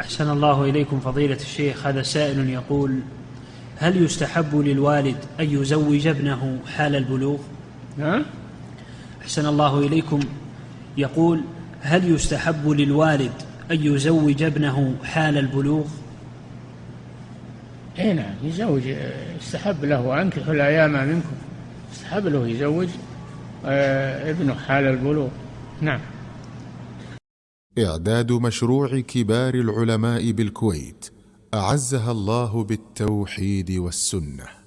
أحسن الله إليكم فضيلة الشيخ. هذا سائل يقول: هل يستحب للوالد أن يزوج ابنه حال البلوغ؟ نعم. أحسن الله إليكم يقول: هل يستحب للوالد أن يزوج ابنه حال البلوغ؟ اي نعم، يزوج، يستحب له. أنكحوا الأيام منكم، يستحب له يزوج ابنه حال البلوغ. نعم. إعداد مشروع كبار العلماء بالكويت أعزها الله بالتوحيد والسنة.